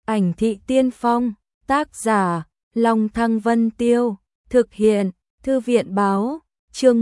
Ảnh thị tiên phong, tác giả, Long Thăng Vân Tiêu, thực hiện, Thư viện báo, chương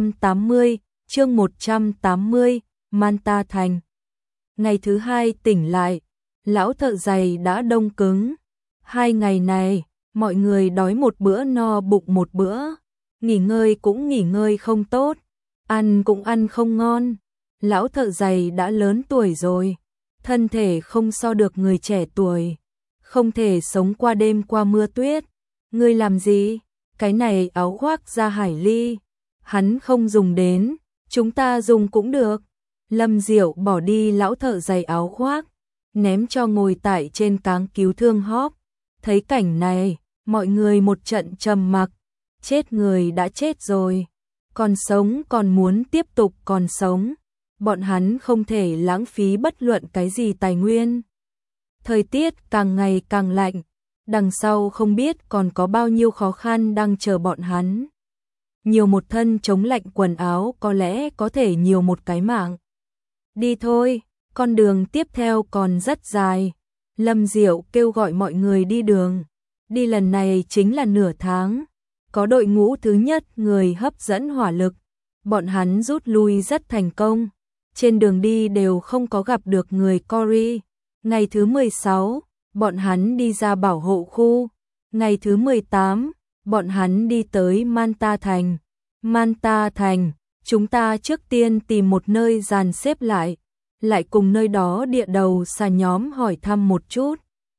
180, Manta Thành. Ngày thứ hai tỉnh lại, lão thợ giày đã đông cứng. 2 ngày này, mọi người đói một bữa no bụng một bữa, nghỉ ngơi cũng nghỉ ngơi không tốt, ăn cũng ăn không ngon. Lão thợ giày đã lớn tuổi rồi, thân thể không so được người trẻ tuổi, không thể sống qua đêm qua mưa tuyết. Ngươi làm gì? Cái này áo khoác da hải ly, hắn không dùng đến, chúng ta dùng cũng được. Lâm Diệu bỏ đi lão thợ giày áo khoác, ném cho ngồi tại trên cáng cứu thương Hóp. Thấy cảnh này, mọi người một trận trầm mặc, chết người đã chết rồi, còn sống còn muốn tiếp tục còn sống. Bọn hắn không thể lãng phí bất luận cái gì tài nguyên. Thời tiết càng ngày càng lạnh, đằng sau không biết còn có bao nhiêu khó khăn đang chờ bọn hắn. Nhiều một thân chống lạnh quần áo có lẽ có thể nhiều một cái mạng. Đi thôi, con đường tiếp theo còn rất dài. Lâm Diệu kêu gọi mọi người đi đường. Đi lần này chính là nửa tháng. Có đội ngũ thứ nhất người hấp dẫn hỏa lực. Bọn hắn rút lui rất thành công. Trên đường đi đều không có gặp được người Cory. Ngày thứ 16, bọn hắn đi ra bảo hộ khu. Ngày thứ 18, bọn hắn đi tới Manta Thành. Manta Thành, chúng ta trước tiên tìm một nơi dàn xếp lại cùng nơi đó địa đầu xa nhóm hỏi thăm một chút.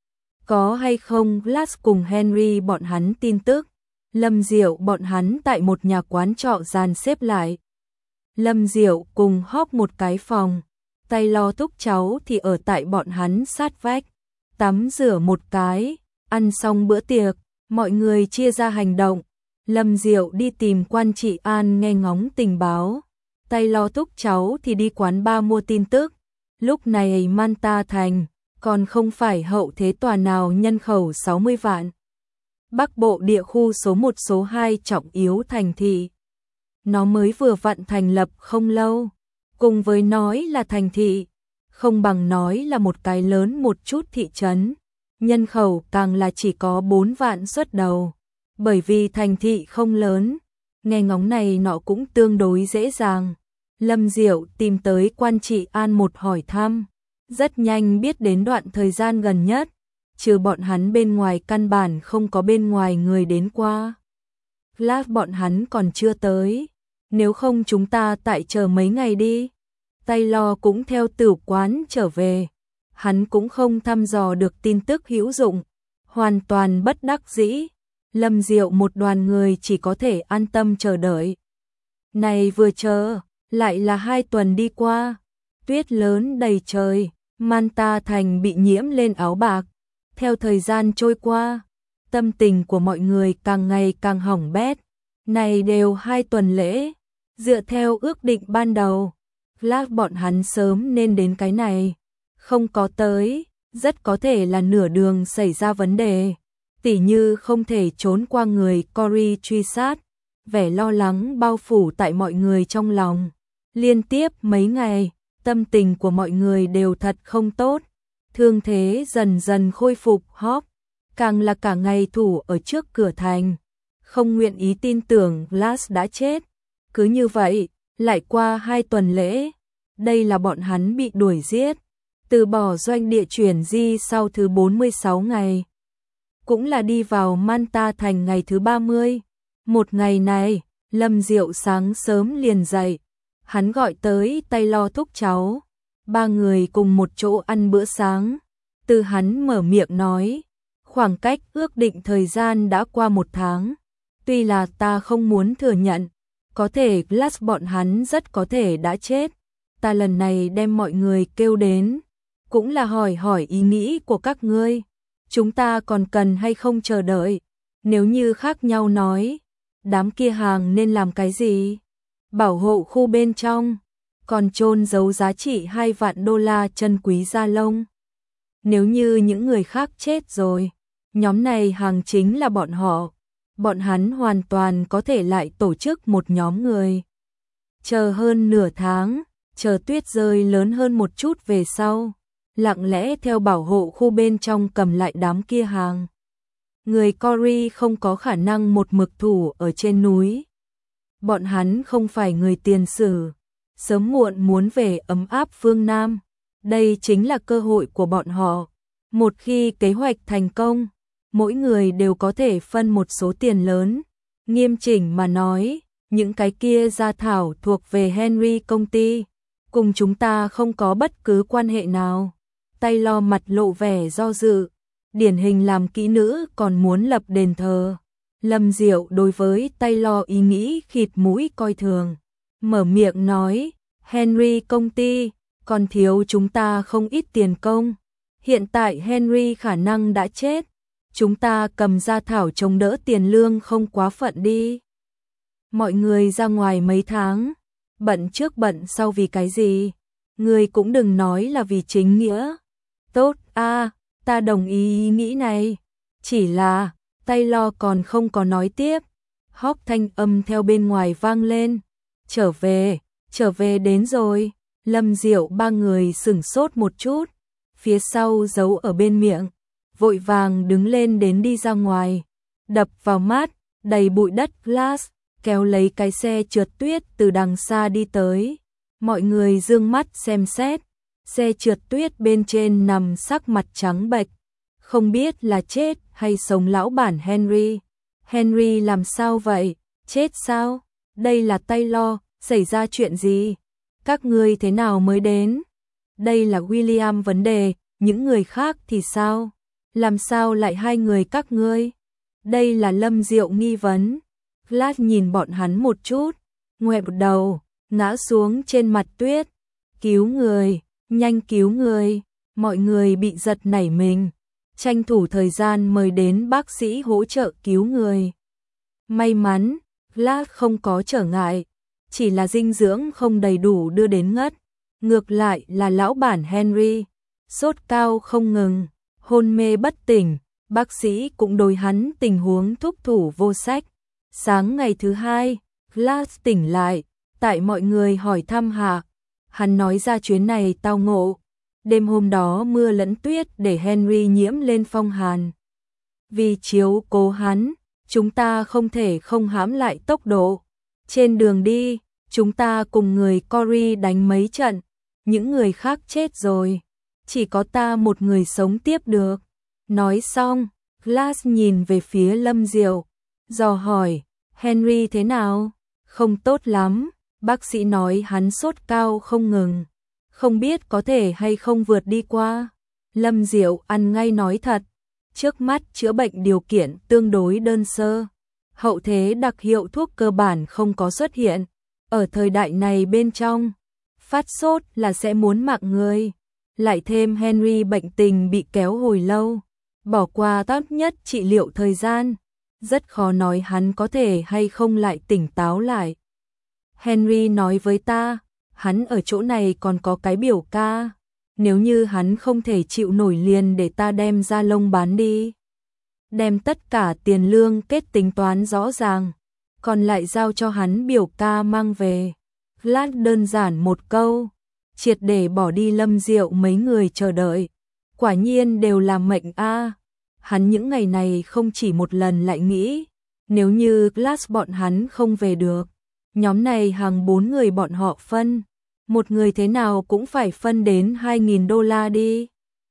Có hay không Glass cùng Henry bọn hắn tin tức. Lâm Diệu bọn hắn tại một nhà quán trọ dàn xếp lại. Lâm Diệu cùng Hóp một cái phòng, tay lo thúc cháu thì ở tại bọn hắn sát vách. Tắm rửa một cái, ăn xong bữa tiệc, mọi người chia ra hành động. Lâm Diệu đi tìm quan trị an nghe ngóng tình báo, tay lo thúc cháu thì đi quán bar mua tin tức. Lúc này Manta Thành còn không phải hậu thế tòa nào nhân khẩu 60 vạn. Bắc Bộ địa khu số 1 số 2 trọng yếu thành thị. Nó mới vừa vặn thành lập không lâu, cùng với nói là thành thị, không bằng nói là một cái lớn một chút thị trấn. Nhân khẩu càng là chỉ có 4 vạn xuất đầu. Bởi vì thành thị không lớn, nghe ngóng này nọ cũng tương đối dễ dàng. Lâm Diệu tìm tới quan trị an một hỏi thăm, rất nhanh biết đến đoạn thời gian gần nhất, trừ bọn hắn bên ngoài căn bản không có bên ngoài người đến qua. Glass bọn hắn còn chưa tới, nếu không chúng ta tại chờ mấy ngày đi. Taylor cũng theo tử quán trở về, hắn cũng không thăm dò được tin tức hữu dụng, hoàn toàn bất đắc dĩ. Lâm Diệu một đoàn người chỉ có thể an tâm chờ đợi. Này vừa chờ, lại là 2 tuần đi qua, tuyết lớn đầy trời, Manta Thành bị nhiễm lên áo bạc. Theo thời gian trôi qua, tâm tình của mọi người càng ngày càng hỏng bét. Này đều 2 tuần lễ, dựa theo ước định ban đầu, Glass bọn hắn sớm nên đến cái này, không có tới, rất có thể là nửa đường xảy ra vấn đề. Tỉ như không thể trốn qua người Cory truy sát, vẻ lo lắng bao phủ tại mọi người trong lòng. Liên tiếp mấy ngày, tâm tình của mọi người đều thật không tốt, thương thế dần dần khôi phục. Hóp càng là cả ngày thủ ở trước cửa thành, không nguyện ý tin tưởng Glass đã chết. Cứ như vậy, lại qua 2 tuần lễ, đây là bọn hắn bị đuổi giết, từ bỏ doanh địa chuyển di sau thứ 46 ngày. Cũng là đi vào Manta Thành ngày thứ 30. Một ngày này, Lâm Diệu sáng sớm liền dậy, hắn gọi tới Taylor thúc cháu, 3 người cùng một chỗ ăn bữa sáng. Từ hắn mở miệng nói, khoảng cách ước định thời gian đã qua 1 tháng. Tuy là ta không muốn thừa nhận, có thể Glass bọn hắn rất có thể đã chết. Ta lần này đem mọi người kêu đến, cũng là hỏi ý nghĩ của các ngươi. Chúng ta còn cần hay không chờ đợi? Nếu như khác nhau nói, đám kia hàng nên làm cái gì? Bảo hộ khu bên trong, còn chôn giấu giá trị 2 vạn đô la chân quý da lông. Nếu như những người khác chết rồi, nhóm này hàng chính là bọn họ. Bọn hắn hoàn toàn có thể lại tổ chức một nhóm người. Chờ hơn nửa tháng, chờ tuyết rơi lớn hơn một chút về sau, lặng lẽ theo bảo hộ khu bên trong cầm lại đám kia hàng. Người Cory không có khả năng một mực thủ ở trên núi. Bọn hắn không phải người tiền sử, sớm muộn muốn về ấm áp phương Nam. Đây chính là cơ hội của bọn họ. Một khi kế hoạch thành công, mỗi người đều có thể phân một số tiền lớn. Nghiêm chỉnh mà nói, những cái kia gia thảo thuộc về Henry công ty, cùng chúng ta không có bất cứ quan hệ nào. Taylor mặt lộ vẻ do dự, điển hình làm kỹ nữ còn muốn lập đền thờ. Lâm Diệu đối với Taylor ý nghĩ khịt mũi coi thường, mở miệng nói, Henry công ty, còn thiếu chúng ta không ít tiền công. Hiện tại Henry khả năng đã chết, chúng ta cầm gia thảo chống đỡ tiền lương không quá phận đi. Mọi người ra ngoài mấy tháng, bận trước bận sau vì cái gì? Người cũng đừng nói là vì chính nghĩa. Tốt ta đồng ý nghĩ này. Chỉ là, Taylor còn không có nói tiếp. Hóc thanh âm theo bên ngoài vang lên. Trở về đến rồi. Lâm Diệu ba người sửng sốt một chút. Phía sau giấu ở bên miệng. Vội vàng đứng lên đến đi ra ngoài. Đập vào mắt, đầy bụi đất glass, kéo lấy cái xe trượt tuyết từ đằng xa đi tới. Mọi người dương mắt xem xét. Xe trượt tuyết bên trên nằm sắc mặt trắng bệch, không biết là chết hay sống lão bản Henry. Henry làm sao vậy? Chết sao? Đây là Taylor, xảy ra chuyện gì? Các ngươi thế nào mới đến? Đây là William vấn đề, những người khác thì sao? Làm sao lại hai người các ngươi? Đây là Lâm Diệu nghi vấn. Glass nhìn bọn hắn một chút, ngoẹo đầu, ngã xuống trên mặt tuyết. Cứu người, nhanh cứu người. Mọi người bị giật nảy mình, tranh thủ thời gian mời đến bác sĩ hỗ trợ cứu người. May mắn, Glass không có trở ngại, chỉ là dinh dưỡng không đầy đủ đưa đến ngất. Ngược lại là lão bản Henry, sốt cao không ngừng, hôn mê bất tỉnh, bác sĩ cũng đối hắn tình huống thúc thủ vô sách. Sáng ngày thứ hai, Glass tỉnh lại, tại mọi người hỏi thăm hạ, hắn nói ra chuyến này tao ngộ. Đêm hôm đó mưa lẫn tuyết để Henry nhiễm lên phong hàn. Vì chiếu cố hắn, chúng ta không thể không hãm lại tốc độ. Trên đường đi, chúng ta cùng người Cory đánh mấy trận, những người khác chết rồi. Chỉ có ta một người sống tiếp được. Nói xong, Glass nhìn về phía Lâm Diệu, dò hỏi, Henry thế nào? Không tốt lắm, bác sĩ nói hắn sốt cao không ngừng. Không biết có thể hay không vượt đi qua. Lâm Diệu ăn ngay nói thật, trước mắt chữa bệnh điều kiện tương đối đơn sơ. Hậu thế đặc hiệu thuốc cơ bản không có xuất hiện. Ở thời đại này bên trong, phát sốt là sẽ muốn mạng người. Lại thêm Henry bệnh tình bị kéo hồi lâu, bỏ qua tốt nhất trị liệu thời gian. Rất khó nói hắn có thể hay không lại tỉnh táo lại. Henry nói với ta, hắn ở chỗ này còn có cái biểu ca. Nếu như hắn không thể chịu nổi liền để ta đem ra lông bán đi. Đem tất cả tiền lương kết tính toán rõ ràng, còn lại giao cho hắn biểu ca mang về. Glass đơn giản một câu, triệt để bỏ đi Lâm Diệu mấy người chờ đợi. Quả nhiên đều là mệnh a. Hắn những ngày này không chỉ một lần lại nghĩ, nếu như Glass bọn hắn không về được, nhóm này hàng 4 người bọn họ phân, một người thế nào cũng phải phân đến $2.000 đi.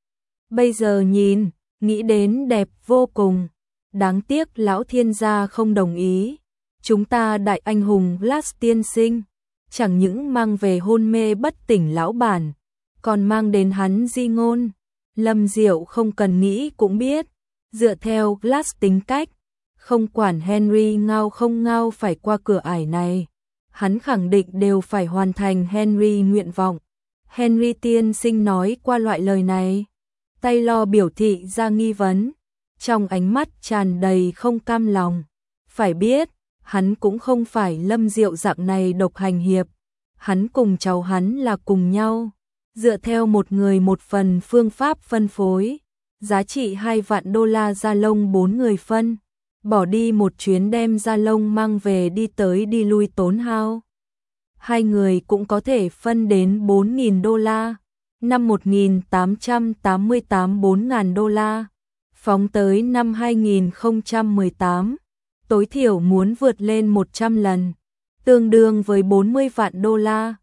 Bây giờ nhìn, nghĩ đến đẹp vô cùng. Đáng tiếc lão thiên gia không đồng ý. Chúng ta đại anh hùng Glass tiên sinh, chẳng những mang về hôn mê bất tỉnh lão bản, còn mang đến hắn di ngôn. Lâm Diệu không cần nghĩ cũng biết, dựa theo Glass tính cách, không quản Henry ngao không ngao phải qua cửa ải này, hắn khẳng định đều phải hoàn thành Henry nguyện vọng. Henry tiên sinh nói qua loại lời này. Taylor biểu thị ra nghi vấn, trong ánh mắt tràn đầy không cam lòng. Phải biết, hắn cũng không phải Lâm Diệu dạng này độc hành hiệp. Hắn cùng cháu hắn là cùng nhau, dựa theo một người một phần phương pháp phân phối, giá trị $2 vạn da lông 4 người phân, bỏ đi một chuyến đem da lông mang về đi tới đi lui tốn hao. Hai người cũng có thể phân đến $4.000. năm 1888 4.000 đô la, phóng tới năm 2018, tối thiểu muốn vượt lên 100 lần, tương đương với 40 vạn đô la,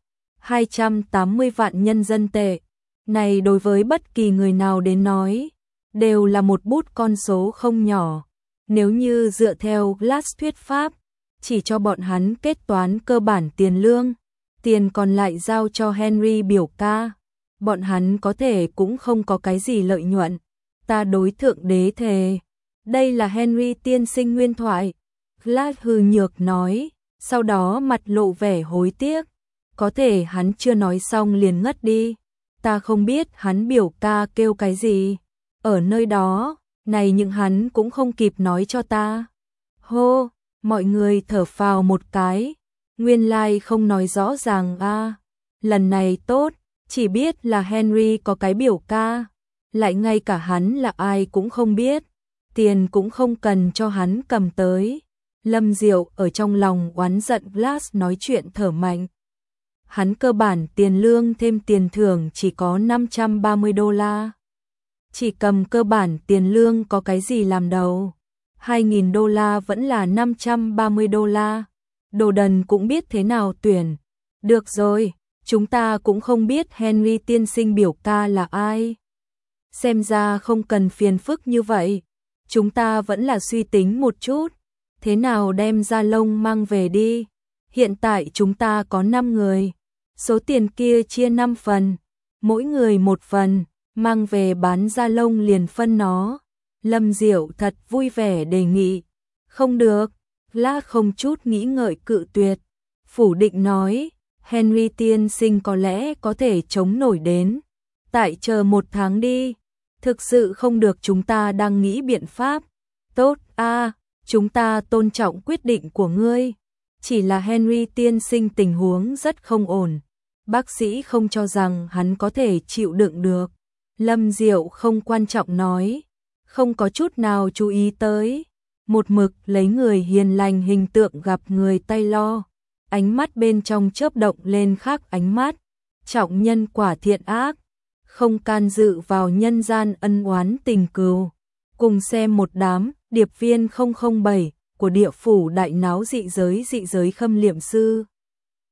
280 vạn nhân dân tệ. Này đối với bất kỳ người nào đến nói, đều là một bút con số không nhỏ. Nếu như dựa theo Glass thuyết pháp, chỉ cho bọn hắn kết toán cơ bản tiền lương, tiền còn lại giao cho Henry biểu ca, bọn hắn có thể cũng không có cái gì lợi nhuận. Ta đối thượng đế thề, đây là Henry tiên sinh nguyên thoại. Glass hư nhược nói, sau đó mặt lộ vẻ hối tiếc, có thể hắn chưa nói xong liền ngất đi. Ta không biết hắn biểu ca kêu cái gì ở nơi đó, này nhưng hắn cũng không kịp nói cho ta. Hô, mọi người thở phào một cái, nguyên lai không nói rõ ràng a. Lần này tốt, chỉ biết là Henry có cái biểu ca, lại ngay cả hắn là ai cũng không biết, tiền cũng không cần cho hắn cầm tới. Lâm Diệu ở trong lòng oán giận Glass nói chuyện thở mạnh. Hắn cơ bản tiền lương thêm tiền thưởng chỉ có 530 đô la. Chỉ cầm cơ bản tiền lương có cái gì làm đầu. 2.000 đô la vẫn là 530 đô la. Đồ đần cũng biết thế nào tuyển. Được rồi, chúng ta cũng không biết Henry tiên sinh biểu ca là ai. Xem ra không cần phiền phức như vậy. Chúng ta vẫn là suy tính một chút. Thế nào đem Gia Long mang về đi. Hiện tại chúng ta có 5 người. Số tiền kia chia 5 phần. Mỗi người 1 phần. Mang về bán Gia Long liền phân nó. Lâm Diệu thật vui vẻ đề nghị. Không được. La không chút nghĩ ngợi cự tuyệt. Phủ định nói. Henry tiên sinh có lẽ có thể chống nổi đến. Tại chờ 1 tháng đi. Thực sự không được chúng ta đang nghĩ biện pháp. Tốt a, chúng ta tôn trọng quyết định của ngươi. Chỉ là Henry tiên sinh tình huống rất không ổn. Bác sĩ không cho rằng hắn có thể chịu đựng được. Lâm Diệu không quan trọng nói. Không có chút nào chú ý tới. Một mực lấy người hiền lành hình tượng gặp người tay lo. Ánh mắt bên trong chớp động lên khác ánh mắt. Trọng nhân quả thiện ác. Không can dự vào nhân gian ân oán tình cừu. Cùng xem một đám điệp viên 007 của địa phủ đại náo dị giới khâm liệm sư.